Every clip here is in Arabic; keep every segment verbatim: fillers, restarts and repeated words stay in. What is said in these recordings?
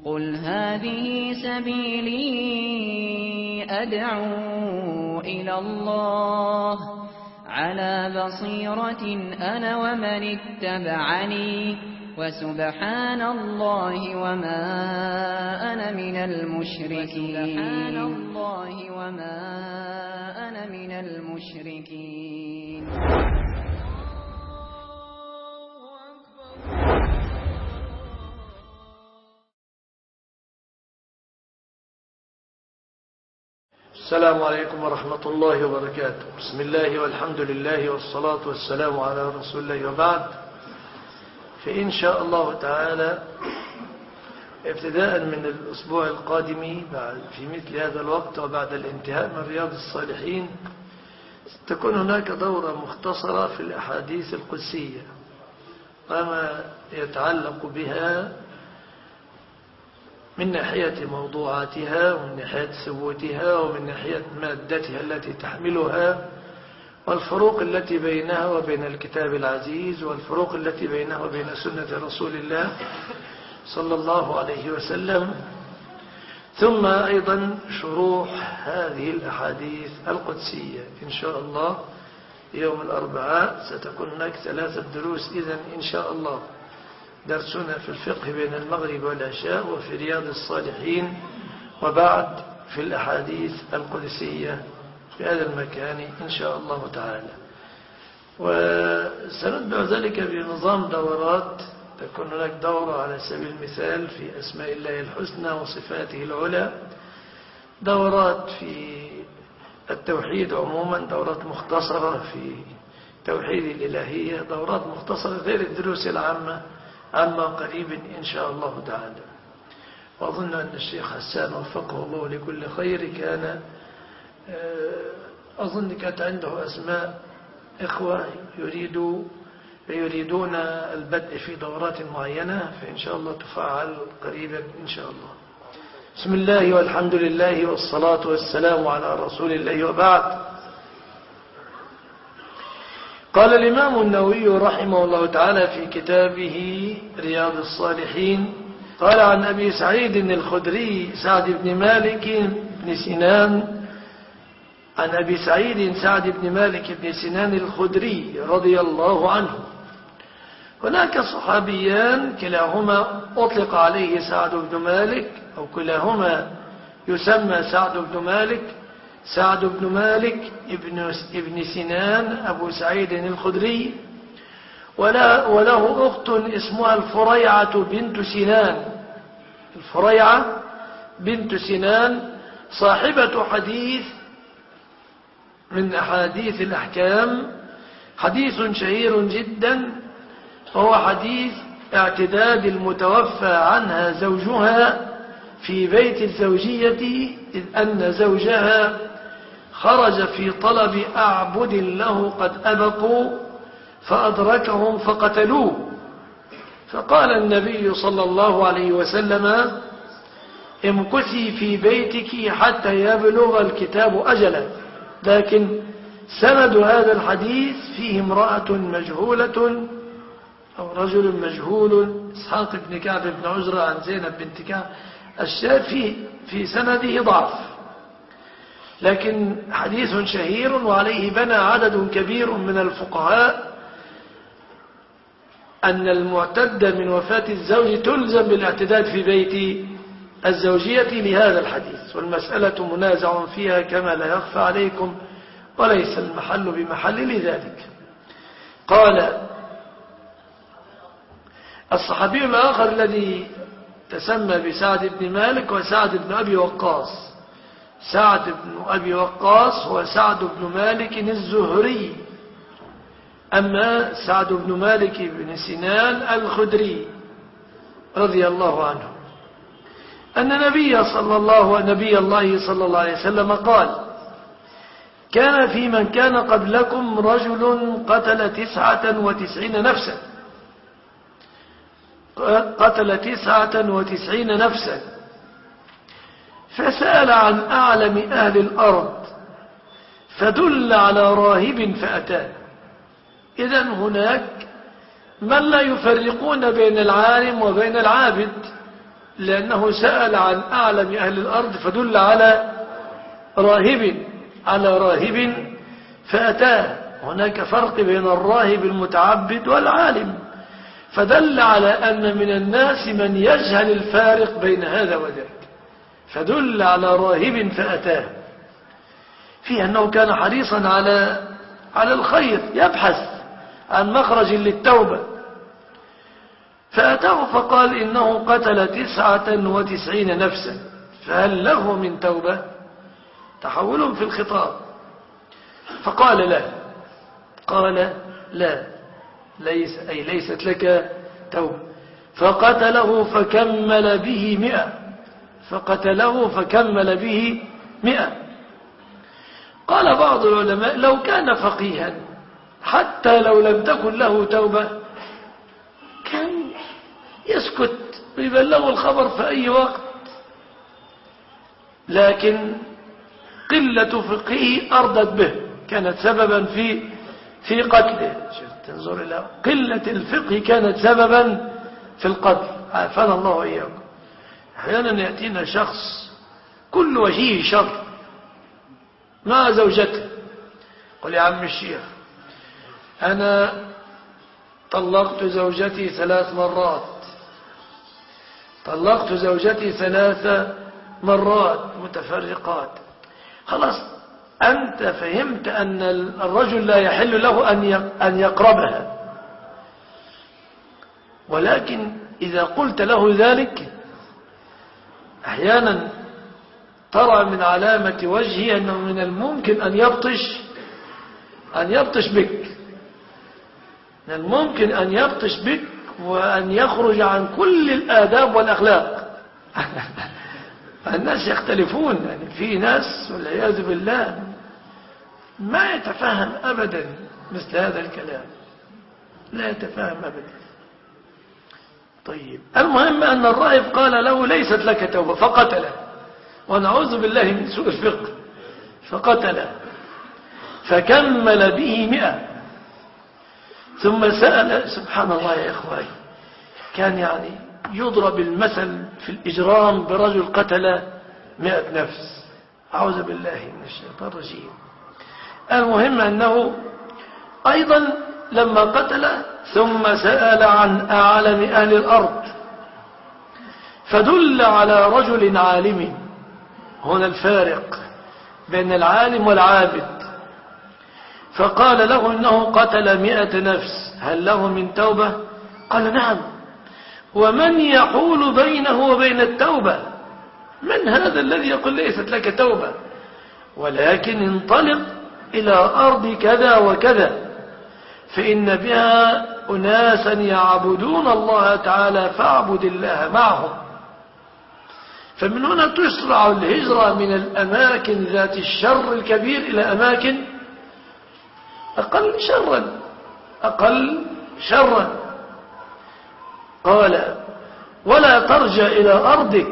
قل هذه سبيلي أدعو إلى الله على بصيرة أنا ومن اتبعني وسبحان الله وما أنا من المشركين وسبحان الله وما أنا من المشركين. السلام عليكم ورحمة الله وبركاته. بسم الله والحمد لله والصلاة والسلام على رسول الله وبعد. فإن شاء الله تعالى ابتداء من الأسبوع القادم بعد في مثل هذا الوقت وبعد الانتهاء من رياض الصالحين تكون هناك دورة مختصرة في الأحاديث القدسية وما يتعلق بها من ناحية موضوعاتها ومن ناحية ثبوتها ومن ناحية مادتها التي تحملها والفروق التي بينها وبين الكتاب العزيز والفروق التي بينها وبين سنة رسول الله صلى الله عليه وسلم، ثم أيضا شروح هذه الأحاديث القدسية. إن شاء الله يوم الأربعاء ستكون هناك ثلاثة دروس إذن إن شاء الله: درسنا في الفقه بين المغرب والعشاء، وفي رياض الصالحين، وبعد في الأحاديث القدسية في هذا المكان إن شاء الله تعالى. وسنتبع ذلك بنظام دورات، تكون هناك دورة على سبيل المثال في أسماء الله الحسنى وصفاته العلى، دورات في التوحيد عموما، دورات مختصرة في توحيد الإلهية، دورات مختصرة غير الدروس العامة عما قريب إن شاء الله تعالى. وأظن أن الشيخ حسان وفقه الله لكل خير كان أظن كانت عنده أسماء إخوة يريدوا يريدون البدء في دورات معينة، فإن شاء الله تفعل قريبا إن شاء الله. بسم الله والحمد لله والصلاة والسلام على رسول الله وبعد. قال الإمام النووي رحمه الله تعالى في كتابه رياض الصالحين: قال عن أبي سعيد الخدري سعد بن مالك بن سنان عن أبي سعيد سعد بن مالك بن سنان الخدري رضي الله عنه. هناك صحابيان كلاهما أطلق عليه سعد بن مالك أو كلاهما يسمى سعد بن مالك. سعد بن مالك ابن, ابن سنان أبو سعيد الخدري، ولا وله أخت اسمها الفريعة بنت سنان. الفريعة بنت سنان صاحبة حديث من أحاديث الأحكام، حديث شهير جدا، وهو حديث اعتداد المتوفى عنها زوجها في بيت الزوجية، إذ أن زوجها خرج في طلب أعبد له قد أبقوا فأدركهم فقتلوه، فقال النبي صلى الله عليه وسلم: امكثي في بيتك حتى يبلغ الكتاب أجله. لكن سند هذا الحديث فيه امرأة مجهولة أو رجل مجهول، إسحاق بن كعب بن عزرة عن زينب بنت كعب. الشافعي في سنده ضعف، لكن حديث شهير وعليه بنى عدد كبير من الفقهاء أن المعتدة من وفاة الزوج تلزم بالاعتداد في بيت الزوجية لهذا الحديث، والمسألة منازع فيها كما لا يخفى عليكم، وليس المحل بمحل لذلك. قال الصحابي الآخر الذي تسمى بسعد بن مالك وسعد بن أبي وقاص. سعد بن أبي وقاص هو سعد بن مالك الزهري، أما سعد بن مالك بن سنان الخدري رضي الله عنه أن نبي صلى الله نبي الله صلى الله عليه وسلم قال: كان في من كان قبلكم رجل قتل تسعة وتسعين نفسا قتل تسعة وتسعين نفسا فسأل عن أعلم أهل الأرض فدل على راهب فأتاه. إذن هناك من لا يفرقون بين العالم وبين العابد، لأنه سأل عن أعلم أهل الأرض فدل على راهب على راهب فأتاه. هناك فرق بين الراهب المتعبد والعالم، فدل على أن من الناس من يجهل الفارق بين هذا وذاك، فدل على راهب فأتاه، فيه أنه كان حريصا على على الخير، يبحث عن مخرج للتوبة. فأتاه فقال إنه قتل تسعة وتسعين نفسا فهل له من توبة؟ تحول في الخطاب. فقال لا، قال لا، ليس أي ليست لك توبة. فقتله فكمل به مئة فقتله فكمل به مئة. قال بعض العلماء لو كان فقيها حتى لو لم تكن له توبة كان يسكت ويبلغ الخبر في أي وقت، لكن قلة فقهه أرضت به، كانت سببا في في قتله. تنظر إلى قلة الفقه كانت سببا في القتل. عافانا الله وإياكم. أحيانا يأتينا شخص كل وجهه شر مع زوجته، قل يا عم الشيخ أنا طلقت زوجتي ثلاث مرات طلقت زوجتي ثلاث مرات متفرقات. خلاص أنت فهمت أن الرجل لا يحل له أن يقربها، ولكن إذا قلت له ذلك أحيانا ترى من علامة وجهه أنه من الممكن أن يبطش أن يبطش بك من الممكن أن يبطش بك وأن يخرج عن كل الآداب والأخلاق. الناس يختلفون، يعني في ناس والعياذ بالله ما يتفهم أبدا مثل هذا الكلام، لا يتفهم أبدا. طيب المهم أن الراهب قال له ليست لك توبة فقتله، ونعوذ بالله من سوء الفقه، فقتله فكمل به مئة. ثم سأل، سبحان الله يا إخواني، كان يعني يضرب المثل في الإجرام برجل قتل مئة نفس، أعوذ بالله من الشيطان الرجيم. المهم أنه أيضا لما قتل ثم سأل عن أعلم أهل الأرض فدل على رجل عالم. هنا الفارق بين العالم والعابد. فقال له إنه قتل مئة نفس هل له من توبة؟ قال نعم. ومن يحول بينه وبين التوبة؟ من هذا الذي يقول ليست لك توبة؟ ولكن انطلق إلى أرض كذا وكذا فإن بها أناسا يعبدون الله تعالى فاعبد الله معهم. فمن هنا تشرع الهجرة من الأماكن ذات الشر الكبير إلى أماكن أقل شرا أقل شرا. قال ولا ترجع إلى أرضك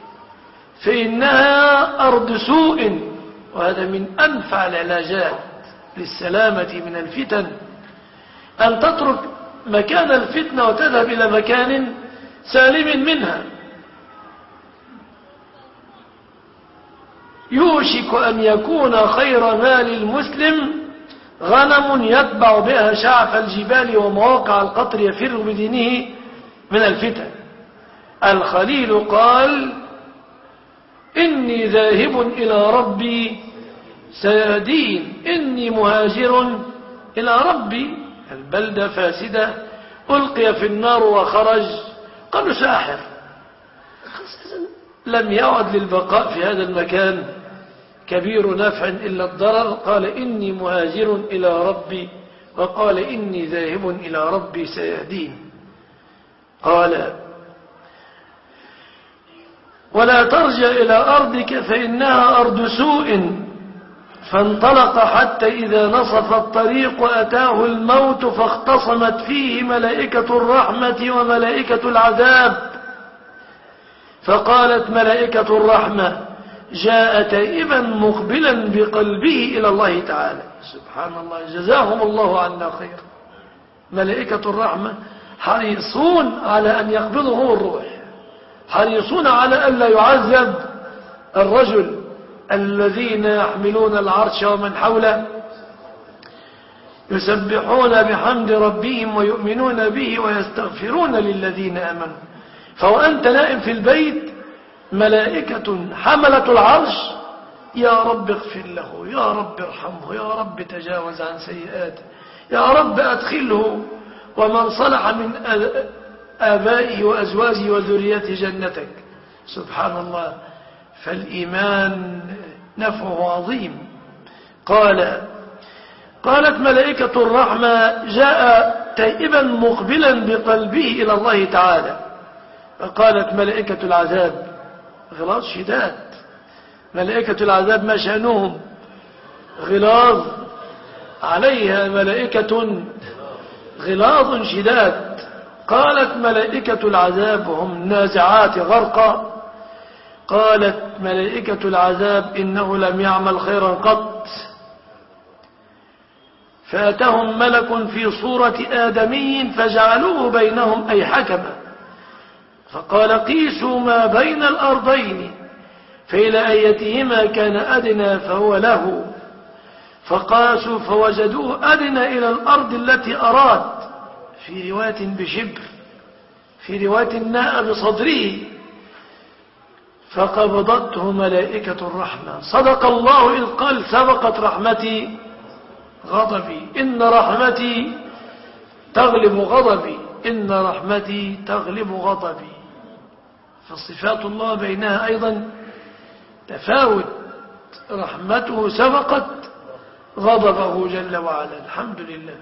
فإنها أرض سوء. وهذا من أنفع العلاجات للسلامة من الفتن، أن تترك مكان الفتنة وتذهب إلى مكان سالم منها. يوشك أن يكون خير مال المسلم غنم يتبع بها شعف الجبال ومواقع القطر يفر بدينه من الفتن. الخليل قال إني ذاهب إلى ربي سيهدين، إني مهاجر إلى ربي. البلدة فاسدة، ألقي في النار وخرج، قالوا ساحر، لم يعد للبقاء في هذا المكان كبير نفع إلا الضرر. قال إني مهاجر إلى ربي، وقال إني ذاهب إلى ربي سيهدين. قال ولا ترجع إلى أرضك فإنها أرض سوء. فانطلق حتى إذا نصف الطريق أتاه الموت فاختصمت فيه ملائكة الرحمة وملائكة العذاب. فقالت ملائكة الرحمة جاء تائبا مقبلا بقلبه إلى الله تعالى. سبحان الله، جزاهم الله عنا خير. ملائكة الرحمة حريصون على أن يقبضوا الروح، حريصون على ألا يعذب الرجل الذين يحملون العرش ومن حوله يسبحون بحمد ربهم ويؤمنون به ويستغفرون للذين آمنوا. فوأنت نائم في البيت ملائكة حملة العرش يا رب اغفر له، يا رب ارحمه، يا رب تجاوز عن سيئاته، يا رب أدخله ومن صلح من آبائه وأزواجه وذريته جنتك. سبحان الله. فالإيمان نفعه عظيم. قال قالت ملائكة الرحمة جاء تائبا مقبلا بقلبه إلى الله تعالى. فقالت ملائكة العذاب غلاظ شداد. ملائكة العذاب ما شأنهم؟ غلاظ، عليها ملائكة غلاظ شداد. قالت ملائكة العذاب هم نازعات غرقا. قالت ملائكة العذاب إنه لم يعمل خيرا قط. فأتهم ملك في صورة آدمي فجعلوه بينهم أي حكما. فقال قيسوا ما بين الأرضين فإلى أيتهما كان أدنى فهو له. فقاسوا فوجدوه أدنى إلى الأرض التي أراد، في رواية بشبر، في رواية ناء بصدره. فقبضته ملائكة الرحمة. صدق الله إذ قال سبقت رحمتي غضبي، إن رحمتي تغلب غضبي، إن رحمتي تغلب غضبي. فصفات الله بينها أيضا تفاوت. رحمته سبقت غضبه جل وعلا. الحمد لله.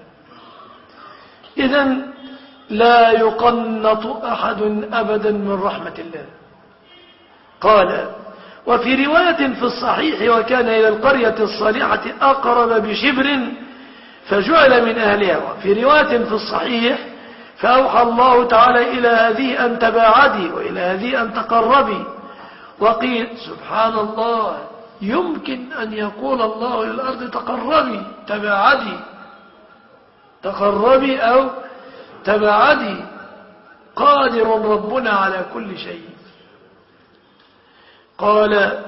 إذن لا يقنط أحد أبدا من رحمة الله. قال وفي رواية في الصحيح وكان إلى القرية الصالحة أقرب بشبر فجعل من أهلها. وفي رواية في الصحيح فأوحى الله تعالى إلى هذه أن تباعدي وإلى هذه أن تقربي. وقيل سبحان الله، يمكن أن يقول الله للأرض تقربي تباعدي، تقربي أو تباعدي. قادر ربنا على كل شيء. قال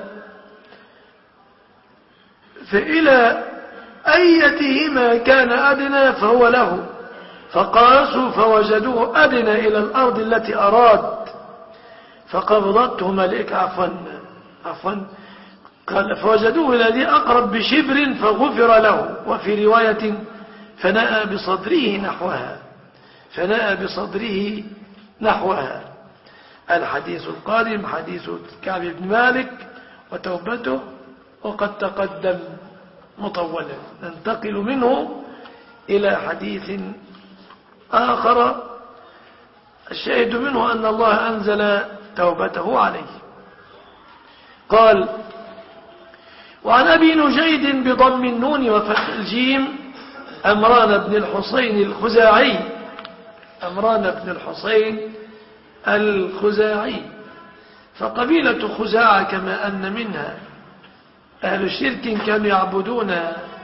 فإلى أيتهما كان أدنى فهو له. فقاسوا فوجدوه أدنى إلى الأرض التي أراد. فقبضته ملائكة عفوا عفوا قال فوجدوه الذي أقرب بشبر فغفر له. وفي رواية فنأى بصدره نحوها، فنأى بصدره نحوها. الحديث القادم حديث كعب بن مالك وتوبته، وقد تقدم مطولا. ننتقل منه إلى حديث آخر الشاهد منه أن الله أنزل توبته عليه. قال وعن أبي نجيد بضم النون وفتح الجيم أمران بن الحسين الخزاعي، أمران بن الحسين الخزاعي. فقبيلة خزاعة كما أن منها أهل الشرك كانوا يعبدون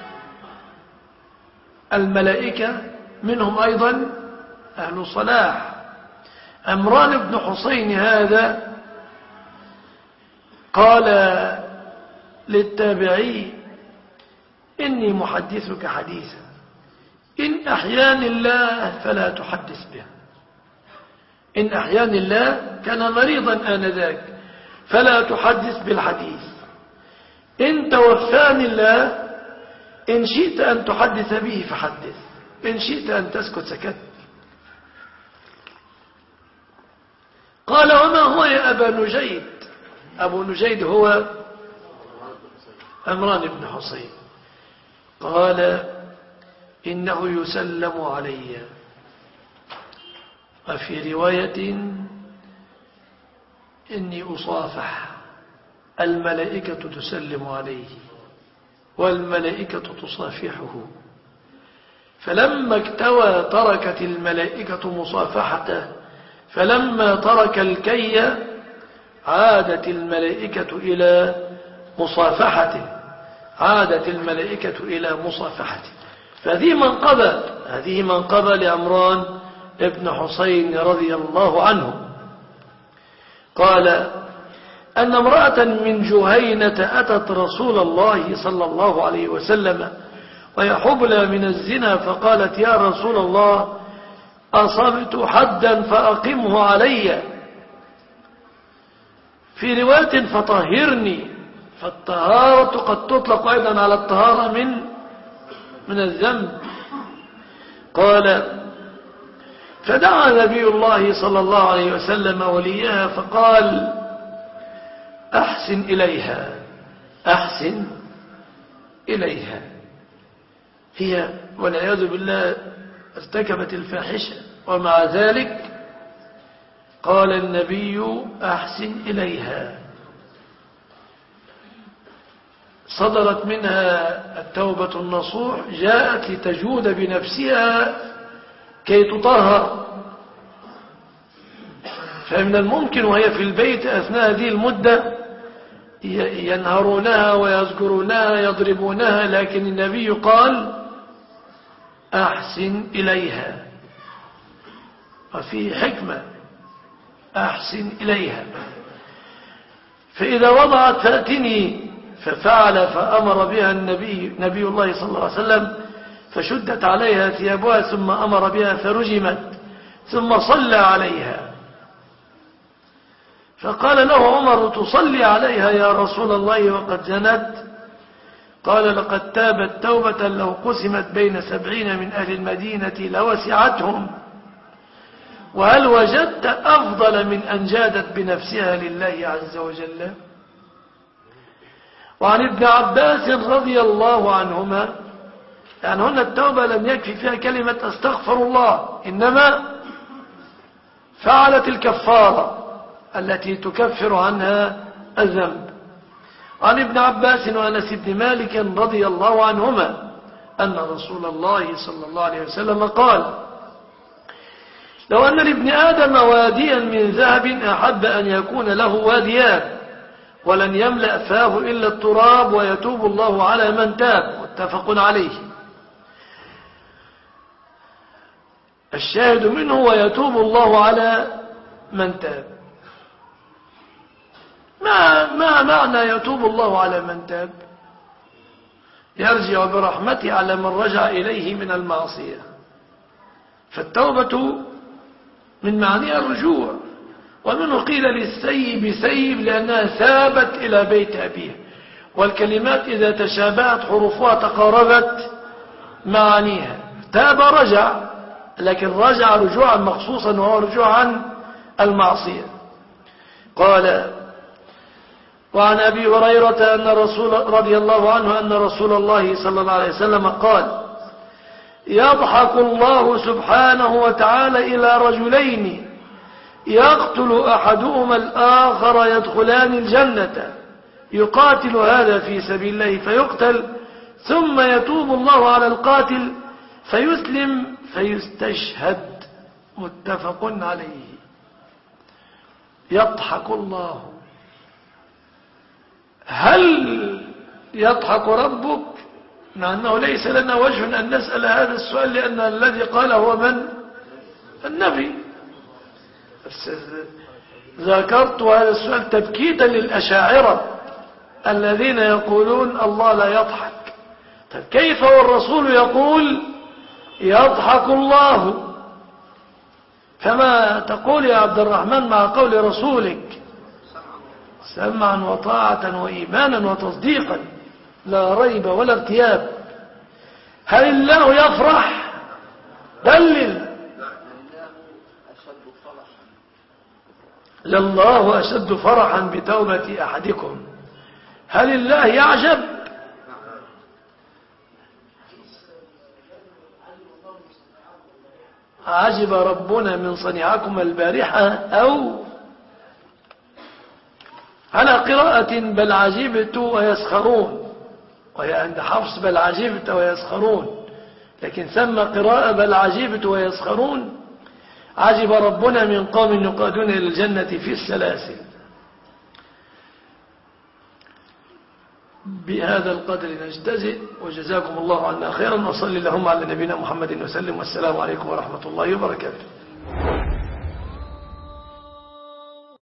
الملائكة، منهم أيضا أهل صلاح. أمران بن حسين هذا قال للتابعي إني محدثك حديثا إن أحياني الله فلا تحدث به. إن أحياني الله كان مريضا آنذاك فلا تحدث بالحديث. إن توفاني الله إن شئت أن تحدث به فحدث، إن شئت أن تسكت سكت. قال وما هو يا أبا نجيد؟ أبو نجيد هو عمران بن حسين. قال إنه يسلم علي، وفي رواية إني أصافح، الملائكة تسلم عليه والملائكة تصافحه. فلما اكتوى تركت الملائكة مصافحته، فلما ترك الكي عادت الملائكة إلى مصافحته، عادت الملائكة إلى مصافحته. فهذه منقبة، هذه منقبة لعمران ابن حسين رضي الله عنه. قال أن امرأة من جهينة أتت رسول الله صلى الله عليه وسلم وهي حبلى من الزنا، فقالت: يا رسول الله، أصبت حدا فأقمه علي. في رواية فطهرني، فالطهارة قد تطلق أيضا على الطهارة من من الذنب. قال: فدعا نبي الله صلى الله عليه وسلم وليها فقال: أحسن إليها أحسن إليها. هي والعياذ بالله ارتكبت الفاحشة، ومع ذلك قال النبي: أحسن إليها. صدرت منها التوبة النصوح، جاءت لتجود بنفسها كي تطهر. فمن الممكن وهي في البيت أثناء هذه المدة ينهرونها ويذكرونها يضربونها، لكن النبي قال: أحسن إليها. وفيه حكمة، أحسن إليها. فإذا وضعت فأتني، ففعل فأمر بها النبي نبي الله صلى الله عليه وسلم، فشدت عليها ثيابها ثم أمر بها فرجمت، ثم صلى عليها. فقال له عمر: تصلي عليها يا رسول الله وقد زنت؟ قال: لقد تابت توبة لو قسمت بين سبعين من أهل المدينة لوسعتهم، وهل وجدت أفضل من أن جادت بنفسها لله عز وجل؟ وعن ابن عباس رضي الله عنهما، يعني هنا التوبة لم يكفي فيها كلمة أستغفر الله، إنما فعلت الكفارة التي تكفر عنها الذنب. عن ابن عباس وأنس بن مالك رضي الله عنهما أن رسول الله صلى الله عليه وسلم قال: لو أن لابن آدم واديا من ذهب أحب أن يكون له واديان، ولن يملأ فاه إلا التراب، ويتوب الله على من تاب. متفق عليه. الشاهد منه: ويتوب الله على من تاب. ما, ما معنى يتوب الله على من تاب؟ يرجع برحمته على من رجع إليه من المعصية. فالتوبة من معنيها الرجوع، ومنه قيل للسيب سيب لأنها ثابت إلى بيت أبيه. والكلمات إذا تشابهت حروفها تقاربت معانيها. تاب رجع، لكن رجع رجوعا مخصوصا وهو رجوع عن المعصية. قال: وعن أبي هريرة أن رسول رضي الله عنه أن رسول الله صلى الله عليه وسلم قال: يضحك الله سبحانه وتعالى إلى رجلين يقتل أحدهما الآخر يدخلان الجنة، يقاتل هذا في سبيل الله فيقتل، ثم يتوب الله على القاتل فيسلم فيستشهد. متفق عليه. يضحك الله. هل يضحك ربك؟ مع أنه ليس لنا وجه أن نسأل هذا السؤال، لأن الذي قال هو من؟ النبي. ذكرت هذا السؤال تبكيتا للأشاعرة الذين يقولون الله لا يضحك. طيب كيف والرسول يقول يضحك الله؟ فما تقول يا عبد الرحمن مع قول رسولك؟ سمعا وطاعة وإيمانا وتصديقا، لا ريب ولا ارتياب. هل الله يفرح؟ دلل. لله أشد فرحا بتوبة أحدكم. هل الله يعجب؟ عجب ربنا من صنيعكم البارحة، أو على قراءة بل عجبت ويسخرون، وهي عند حفص بل عجبت ويسخرون، لكن ثم قراءة بل عجبت ويسخرون. عجب ربنا من قوم يقادون إلى الجنة في السلاسل. بهذا القدر نجتزئ، وجزاكم الله عنا خيرا، وصلي اللهم على نبينا محمد وسلم، والسلام عليكم ورحمة الله وبركاته.